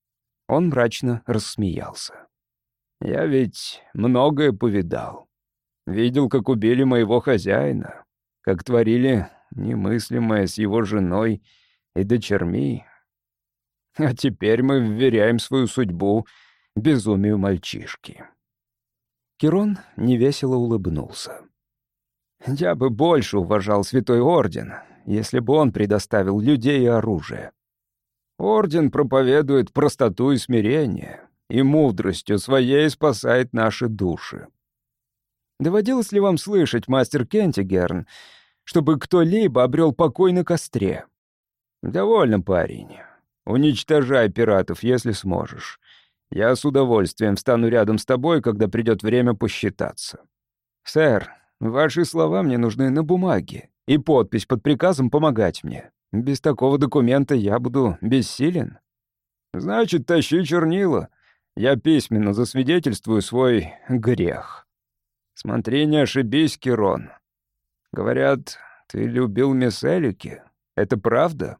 Он мрачно рассмеялся. «Я ведь многое повидал. Видел, как убили моего хозяина, как творили немыслимое с его женой и дочерьми. А теперь мы вверяем свою судьбу безумию мальчишки». Кирон невесело улыбнулся. «Я бы больше уважал Святой Орден, если бы он предоставил людей и оружие. Орден проповедует простоту и смирение, и мудростью своей спасает наши души». «Доводилось ли вам слышать, мастер Кентигерн, чтобы кто-либо обрел покой на костре?» «Довольно, парень. Уничтожай пиратов, если сможешь. Я с удовольствием встану рядом с тобой, когда придет время посчитаться». «Сэр, ваши слова мне нужны на бумаге, и подпись под приказом помогать мне. Без такого документа я буду бессилен». «Значит, тащи чернила. Я письменно засвидетельствую свой грех. Смотри, не ошибись, Кирон. Говорят, ты любил мисс Элики. Это правда?»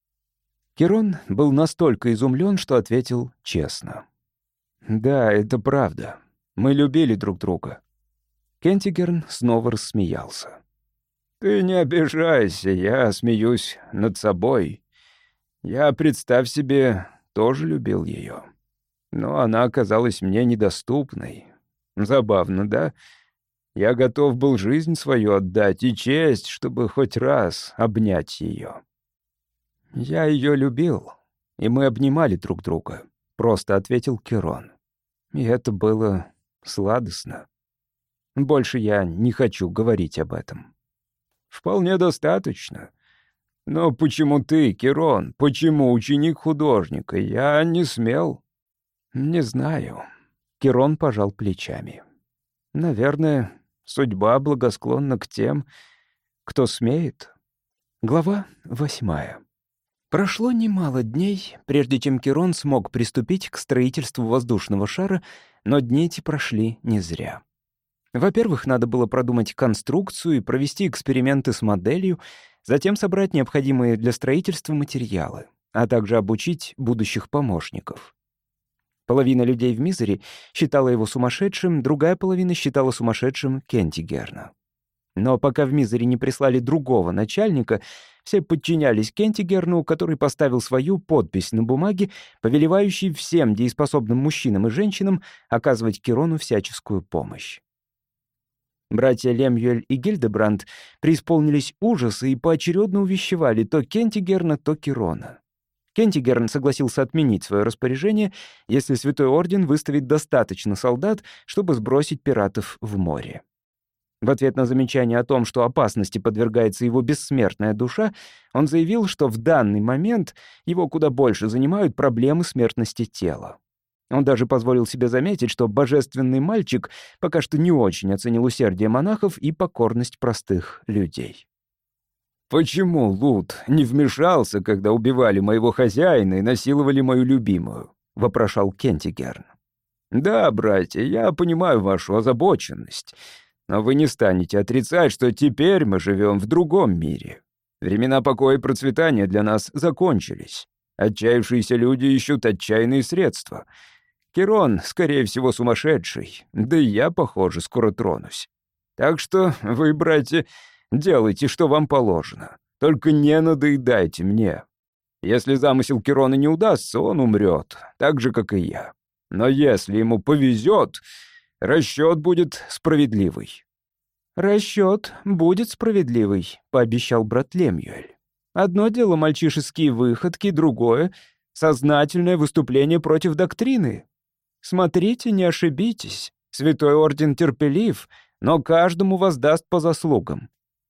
Кирон был настолько изумлен, что ответил честно. «Да, это правда. Мы любили друг друга». Кентигерн снова рассмеялся. «Ты не обижайся, я смеюсь над собой. Я, представь себе, тоже любил ее. Но она оказалась мне недоступной. Забавно, да? Я готов был жизнь свою отдать и честь, чтобы хоть раз обнять ее». «Я ее любил, и мы обнимали друг друга», — просто ответил Кирон. «И это было сладостно. Больше я не хочу говорить об этом». «Вполне достаточно. Но почему ты, Кирон? Почему ученик художника? Я не смел». «Не знаю». Кирон пожал плечами. «Наверное, судьба благосклонна к тем, кто смеет». Глава восьмая. Прошло немало дней, прежде чем Кирон смог приступить к строительству воздушного шара, но дни эти прошли не зря. Во-первых, надо было продумать конструкцию и провести эксперименты с моделью, затем собрать необходимые для строительства материалы, а также обучить будущих помощников. Половина людей в Мизере считала его сумасшедшим, другая половина считала сумасшедшим Кентигерна. Но пока в Мизере не прислали другого начальника, все подчинялись Кентигерну, который поставил свою подпись на бумаге, повелевающей всем дееспособным мужчинам и женщинам оказывать Кирону всяческую помощь. Братья Лемюэль и Гильдебранд преисполнились ужаса и поочередно увещевали то Кентигерна, то Кирона. Кентигерн согласился отменить свое распоряжение, если Святой Орден выставит достаточно солдат, чтобы сбросить пиратов в море. В ответ на замечание о том, что опасности подвергается его бессмертная душа, он заявил, что в данный момент его куда больше занимают проблемы смертности тела. Он даже позволил себе заметить, что божественный мальчик пока что не очень оценил усердие монахов и покорность простых людей. «Почему Лут не вмешался, когда убивали моего хозяина и насиловали мою любимую?» — вопрошал Кентигерн. «Да, братья, я понимаю вашу озабоченность, но вы не станете отрицать, что теперь мы живем в другом мире. Времена покоя и процветания для нас закончились. Отчаявшиеся люди ищут отчаянные средства. Кирон, скорее всего, сумасшедший, да и я, похоже, скоро тронусь. Так что вы, братья, делайте, что вам положено. Только не надоедайте мне. Если замысел Кирона не удастся, он умрет, так же, как и я. Но если ему повезет, расчет будет справедливый». «Расчет будет справедливый», — пообещал брат Лемюэль. «Одно дело мальчишеские выходки, другое — сознательное выступление против доктрины. Смотрите, не ошибитесь. Святой Орден терпелив, но каждому воздаст по заслугам».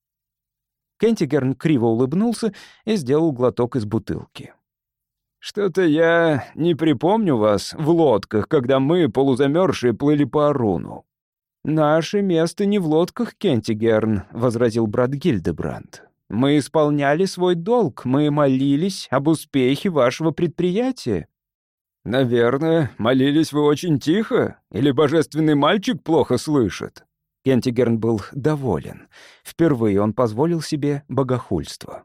Кентигерн криво улыбнулся и сделал глоток из бутылки. «Что-то я не припомню вас в лодках, когда мы, полузамерзшие, плыли по Аруну». «Наше место не в лодках, Кентигерн», — возразил брат Гильдебранд. «Мы исполняли свой долг, мы молились об успехе вашего предприятия». «Наверное, молились вы очень тихо? Или божественный мальчик плохо слышит?» Кентигерн был доволен. Впервые он позволил себе богохульство.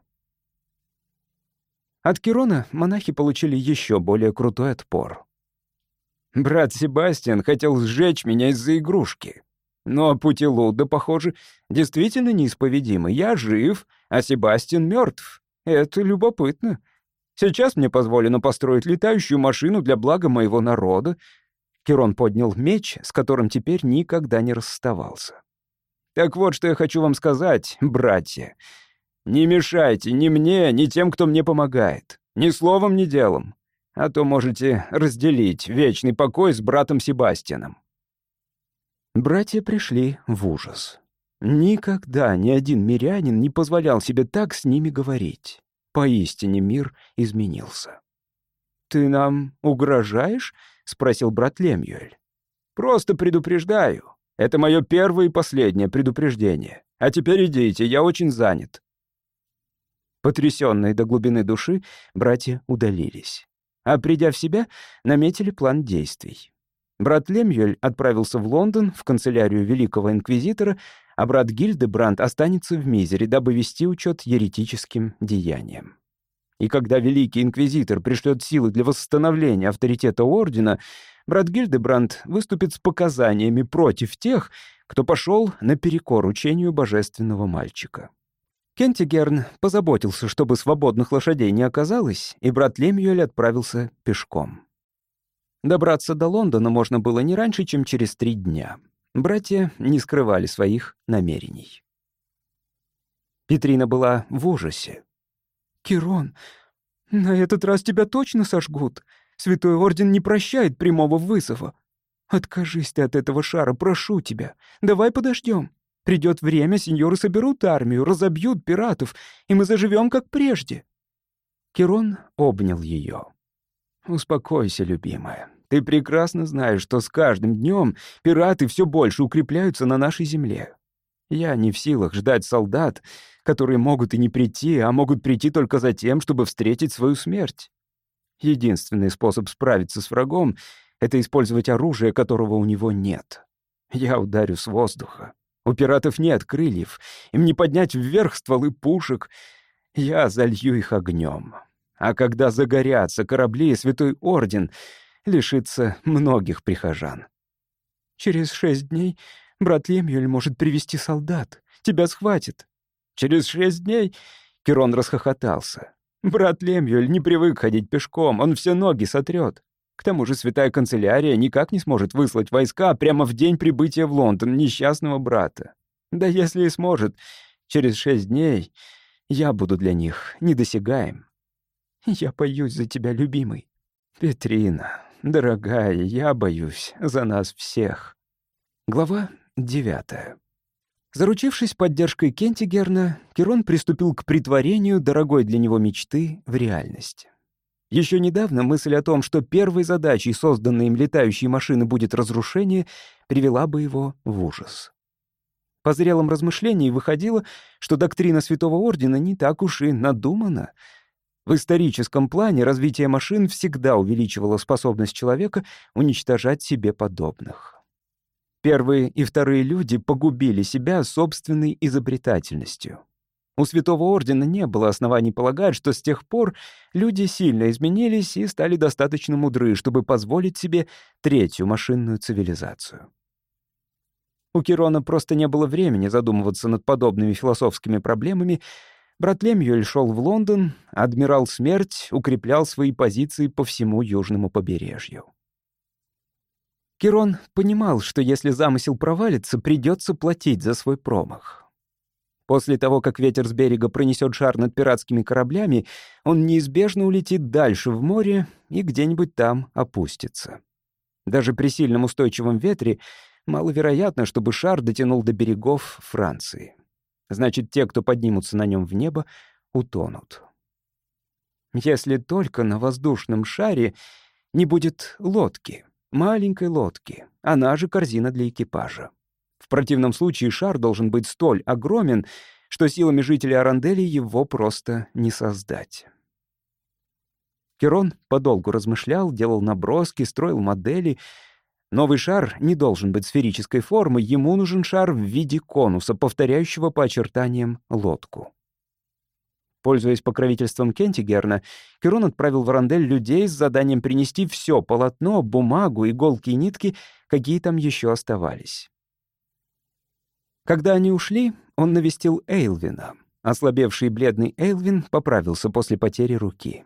От Кирона монахи получили еще более крутой отпор. «Брат Себастьян хотел сжечь меня из-за игрушки. Но пути Луда, похоже, действительно неисповедимы. Я жив, а Себастьян мертв. Это любопытно. Сейчас мне позволено построить летающую машину для блага моего народа». Кирон поднял меч, с которым теперь никогда не расставался. «Так вот, что я хочу вам сказать, братья. Не мешайте ни мне, ни тем, кто мне помогает. Ни словом, ни делом. А то можете разделить вечный покой с братом Себастьяном». Братья пришли в ужас. Никогда ни один мирянин не позволял себе так с ними говорить. Поистине мир изменился. «Ты нам угрожаешь?» — спросил брат Лемюэль. «Просто предупреждаю. Это мое первое и последнее предупреждение. А теперь идите, я очень занят». Потрясенные до глубины души, братья удалились. А придя в себя, наметили план действий. Брат Лемюэль отправился в Лондон, в канцелярию великого инквизитора, а брат Гильдебранд останется в Мизере, дабы вести учет еретическим деяниям. И когда великий инквизитор пришлет силы для восстановления авторитета ордена, брат Гильдебранд выступит с показаниями против тех, кто пошел наперекор учению божественного мальчика. Кентигерн позаботился, чтобы свободных лошадей не оказалось, и брат Лемюэль отправился пешком. Добраться до Лондона можно было не раньше, чем через три дня. Братья не скрывали своих намерений. Петрина была в ужасе. «Кирон, на этот раз тебя точно сожгут. Святой Орден не прощает прямого вызова. Откажись ты от этого шара, прошу тебя. Давай подождем. Придет время, сеньоры соберут армию, разобьют пиратов, и мы заживем как прежде». Кирон обнял ее. «Успокойся, любимая. Ты прекрасно знаешь, что с каждым днем пираты все больше укрепляются на нашей земле. Я не в силах ждать солдат, которые могут и не прийти, а могут прийти только за тем, чтобы встретить свою смерть. Единственный способ справиться с врагом — это использовать оружие, которого у него нет. Я ударю с воздуха. У пиратов нет крыльев, им не поднять вверх стволы пушек. Я залью их огнем. А когда загорятся корабли, Святой Орден лишится многих прихожан. Через шесть дней брат Лемюэль может привести солдат. Тебя схватит». «Через шесть дней?» — Кирон расхохотался. «Брат Лемюэль не привык ходить пешком, он все ноги сотрет. К тому же святая канцелярия никак не сможет выслать войска прямо в день прибытия в Лондон несчастного брата. Да если и сможет, через шесть дней я буду для них недосягаем. Я боюсь за тебя, любимый. Петрина, дорогая, я боюсь за нас всех». Глава девятая. Заручившись поддержкой Кентигерна, Кирон приступил к претворению дорогой для него мечты в реальность. Еще недавно мысль о том, что первой задачей созданной им летающей машины будет разрушение, привела бы его в ужас. По зрелом размышлении выходило, что доктрина Святого Ордена не так уж и надумана. В историческом плане развитие машин всегда увеличивало способность человека уничтожать себе подобных. Первые и вторые люди погубили себя собственной изобретательностью. У Святого Ордена не было оснований полагать, что с тех пор люди сильно изменились и стали достаточно мудры, чтобы позволить себе третью машинную цивилизацию. У Кирона просто не было времени задумываться над подобными философскими проблемами. Брат Лемюэль шел в Лондон, адмирал Смерть укреплял свои позиции по всему южному побережью. Кирон понимал, что если замысел провалится, придется платить за свой промах. После того, как ветер с берега пронесет шар над пиратскими кораблями, он неизбежно улетит дальше в море и где-нибудь там опустится. Даже при сильном устойчивом ветре маловероятно, чтобы шар дотянул до берегов Франции. Значит, те, кто поднимутся на нем в небо, утонут. Если только на воздушном шаре не будет лодки, маленькой лодки, она же корзина для экипажа. В противном случае шар должен быть столь огромен, что силами жителей Арандели его просто не создать. Кирон подолгу размышлял, делал наброски, строил модели. Новый шар не должен быть сферической формы, ему нужен шар в виде конуса, повторяющего по очертаниям лодку. Пользуясь покровительством Кентигерна, Кирон отправил в Арандель людей с заданием принести все полотно, бумагу, иголки и нитки, какие там еще оставались. Когда они ушли, он навестил Эйлвина. Ослабевший и бледный Эйлвин поправился после потери руки.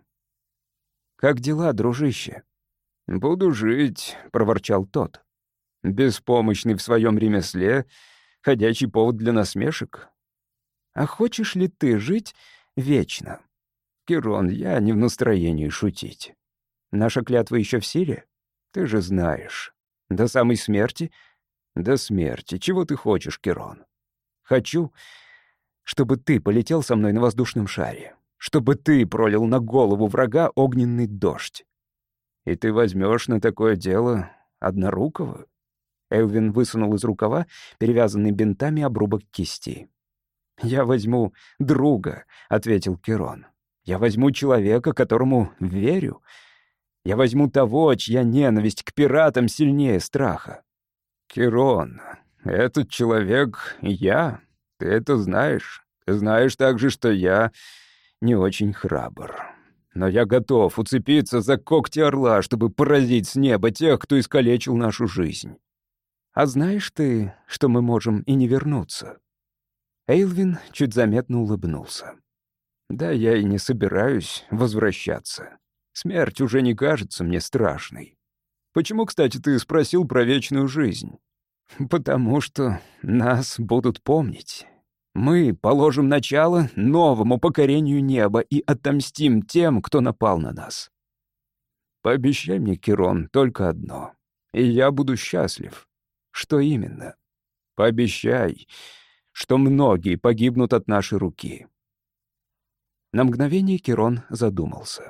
«Как дела, дружище?» «Буду жить», — проворчал тот. «Беспомощный в своем ремесле, ходячий повод для насмешек». «А хочешь ли ты жить вечно?» «Кирон, я не в настроении шутить. Наша клятва еще в силе? Ты же знаешь. До самой смерти?» «До смерти. Чего ты хочешь, Кирон?» «Хочу, чтобы ты полетел со мной на воздушном шаре, чтобы ты пролил на голову врага огненный дождь». «И ты возьмешь на такое дело однорукого?» Элвин высунул из рукава перевязанный бинтами обрубок кисти. «Я возьму друга», — ответил Кирон. «Я возьму человека, которому верю. Я возьму того, чья ненависть к пиратам сильнее страха». «Кирон, этот человек — я. Ты это знаешь. Ты знаешь также, что я не очень храбр. Но я готов уцепиться за когти орла, чтобы поразить с неба тех, кто искалечил нашу жизнь». «А знаешь ты, что мы можем и не вернуться?» Эйлвин чуть заметно улыбнулся. «Да я и не собираюсь возвращаться. Смерть уже не кажется мне страшной. Почему, кстати, ты спросил про вечную жизнь?» «Потому что нас будут помнить. Мы положим начало новому покорению неба и отомстим тем, кто напал на нас». «Пообещай мне, Кирон, только одно, и я буду счастлив». «Что именно?» «Пообещай, что многие погибнут от нашей руки». На мгновение Кирон задумался.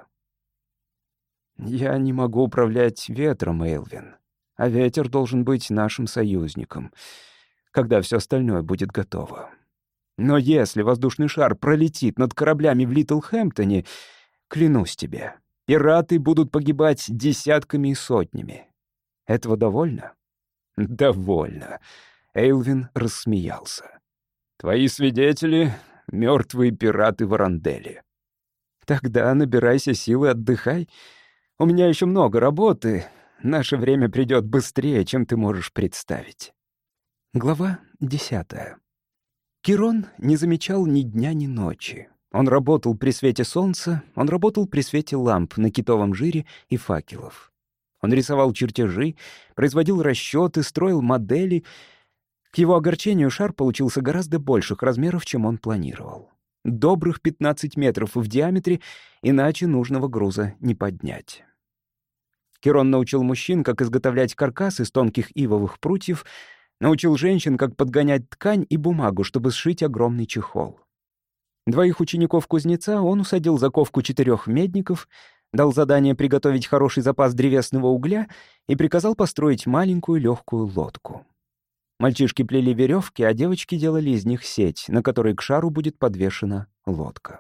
«Я не могу управлять ветром, Эйлвин, а ветер должен быть нашим союзником, когда все остальное будет готово. Но если воздушный шар пролетит над кораблями в Литлхэмптоне, клянусь тебе, пираты будут погибать десятками и сотнями. Этого довольно?» «Довольно», — Эйлвин рассмеялся. «Твои свидетели — мертвые пираты в Аранделе». «Тогда набирайся силы, отдыхай. У меня еще много работы. Наше время придет быстрее, чем ты можешь представить». Глава десятая. Кирон не замечал ни дня, ни ночи. Он работал при свете солнца, он работал при свете ламп на китовом жире и факелов. Он рисовал чертежи, производил расчеты, строил модели. К его огорчению шар получился гораздо больших размеров, чем он планировал. Добрых пятнадцать метров в диаметре, иначе нужного груза не поднять. Кирон научил мужчин, как изготовлять каркас из тонких ивовых прутьев, научил женщин, как подгонять ткань и бумагу, чтобы сшить огромный чехол. Двоих учеников-кузнеца он усадил за ковку четырех медников, дал задание приготовить хороший запас древесного угля и приказал построить маленькую легкую лодку. Мальчишки плели веревки, а девочки делали из них сеть, на которой к шару будет подвешена лодка.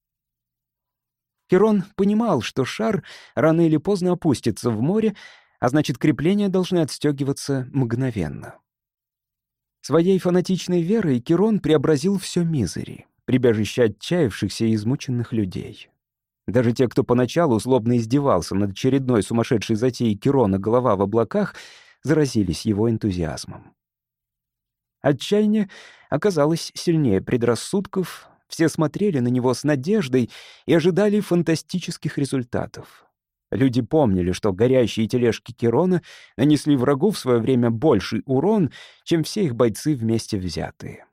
Кирон понимал, что шар рано или поздно опустится в море, а значит, крепления должны отстегиваться мгновенно. Своей фанатичной верой Кирон преобразил все Мизери, прибежище отчаявшихся и измученных людей. Даже те, кто поначалу злобно издевался над очередной сумасшедшей затеей Кирона «Голова в облаках», заразились его энтузиазмом. Отчаяние оказалось сильнее предрассудков, все смотрели на него с надеждой и ожидали фантастических результатов. Люди помнили, что горящие тележки Кирона нанесли врагу в свое время больший урон, чем все их бойцы вместе взятые.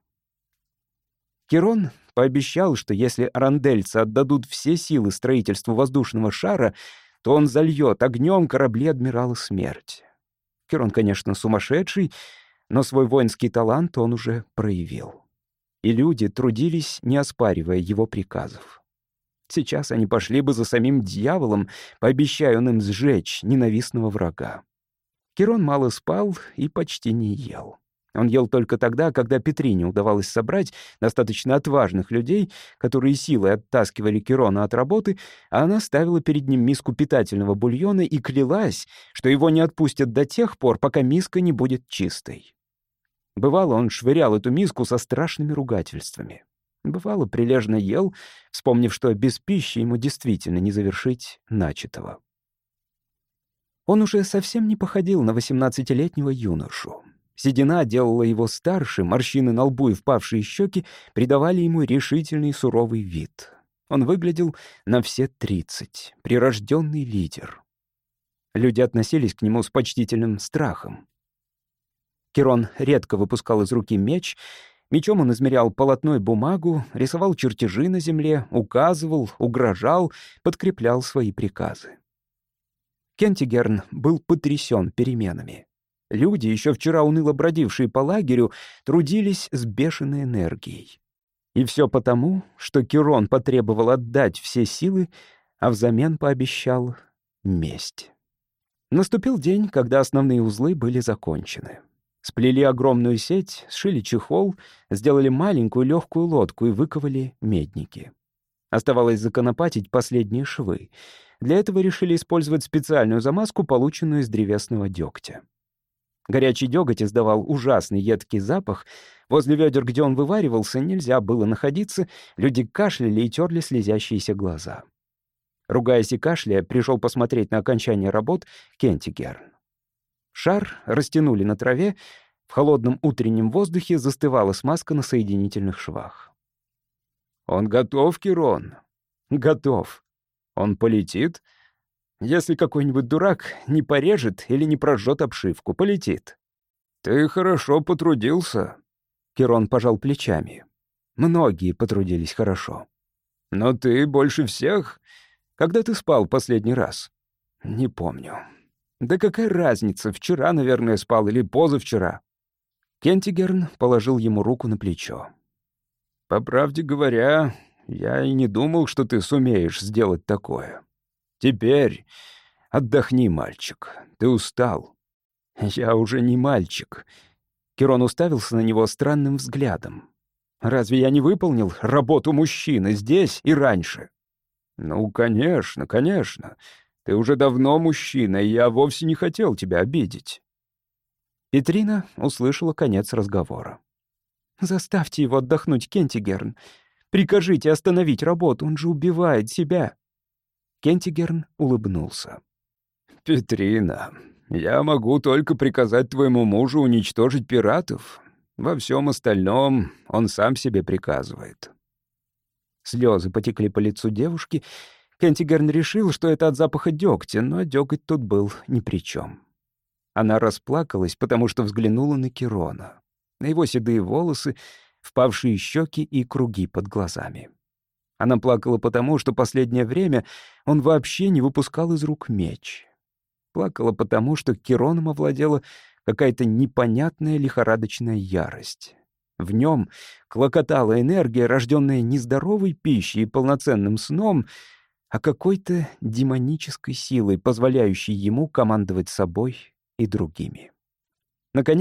Кирон пообещал, что если арандельцы отдадут все силы строительству воздушного шара, то он зальет огнем корабли адмирала Смерть. Кирон, конечно, сумасшедший, но свой воинский талант он уже проявил. И люди трудились, не оспаривая его приказов. Сейчас они пошли бы за самим дьяволом, пообещая он им сжечь ненавистного врага. Кирон мало спал и почти не ел. Он ел только тогда, когда Петрине удавалось собрать достаточно отважных людей, которые силой оттаскивали Кирона от работы, а она ставила перед ним миску питательного бульона и клялась, что его не отпустят до тех пор, пока миска не будет чистой. Бывало, он швырял эту миску со страшными ругательствами. Бывало, прилежно ел, вспомнив, что без пищи ему действительно не завершить начатого. Он уже совсем не походил на восемнадцатилетнего юношу. Седина делала его старше, морщины на лбу и впавшие щеки придавали ему решительный суровый вид. Он выглядел на все тридцать, прирожденный лидер. Люди относились к нему с почтительным страхом. Кирон редко выпускал из руки меч. Мечом он измерял полотно и бумагу, рисовал чертежи на земле, указывал, угрожал, подкреплял свои приказы. Кентигерн был потрясен переменами. Люди, еще вчера уныло бродившие по лагерю, трудились с бешеной энергией. И все потому, что Кирон потребовал отдать все силы, а взамен пообещал месть. Наступил день, когда основные узлы были закончены. Сплели огромную сеть, сшили чехол, сделали маленькую легкую лодку и выковали медники. Оставалось законопатить последние швы. Для этого решили использовать специальную замазку, полученную из древесного дегтя. Горячий деготь издавал ужасный едкий запах. Возле ведер, где он вываривался, нельзя было находиться, люди кашляли и терли слезящиеся глаза. Ругаясь и кашляя, пришел посмотреть на окончание работ Кентигерн. Шар растянули на траве, в холодном утреннем воздухе застывала смазка на соединительных швах. «Он готов, Кирон?» «Готов. Он полетит?» «Если какой-нибудь дурак не порежет или не прожжет обшивку, полетит». «Ты хорошо потрудился». Кирон пожал плечами. «Многие потрудились хорошо». «Но ты больше всех? Когда ты спал последний раз?» «Не помню». «Да какая разница, вчера, наверное, спал или позавчера?» Кентигерн положил ему руку на плечо. «По правде говоря, я и не думал, что ты сумеешь сделать такое. Теперь отдохни, мальчик, ты устал». «Я уже не мальчик». Кирон уставился на него странным взглядом. «Разве я не выполнил работу мужчины здесь и раньше?» «Ну, конечно, конечно. Ты уже давно мужчина, и я вовсе не хотел тебя обидеть». Петрина услышала конец разговора. «Заставьте его отдохнуть, Кентигерн. Прикажите остановить работу, он же убивает себя». Кентигерн улыбнулся. «Петрина, я могу только приказать твоему мужу уничтожить пиратов. Во всем остальном он сам себе приказывает». Слезы потекли по лицу девушки. Кентигерн решил, что это от запаха дегтя, но деготь тут был ни при чем. Она расплакалась, потому что взглянула на Кирона, на его седые волосы, впавшие щеки и круги под глазами. Она плакала потому, что последнее время он вообще не выпускал из рук меч. Плакала потому, что Кироном овладела какая-то непонятная лихорадочная ярость. В нем клокотала энергия, рожденная не здоровой пищей и полноценным сном, а какой-то демонической силой, позволяющей ему командовать собой и другими. Наконец,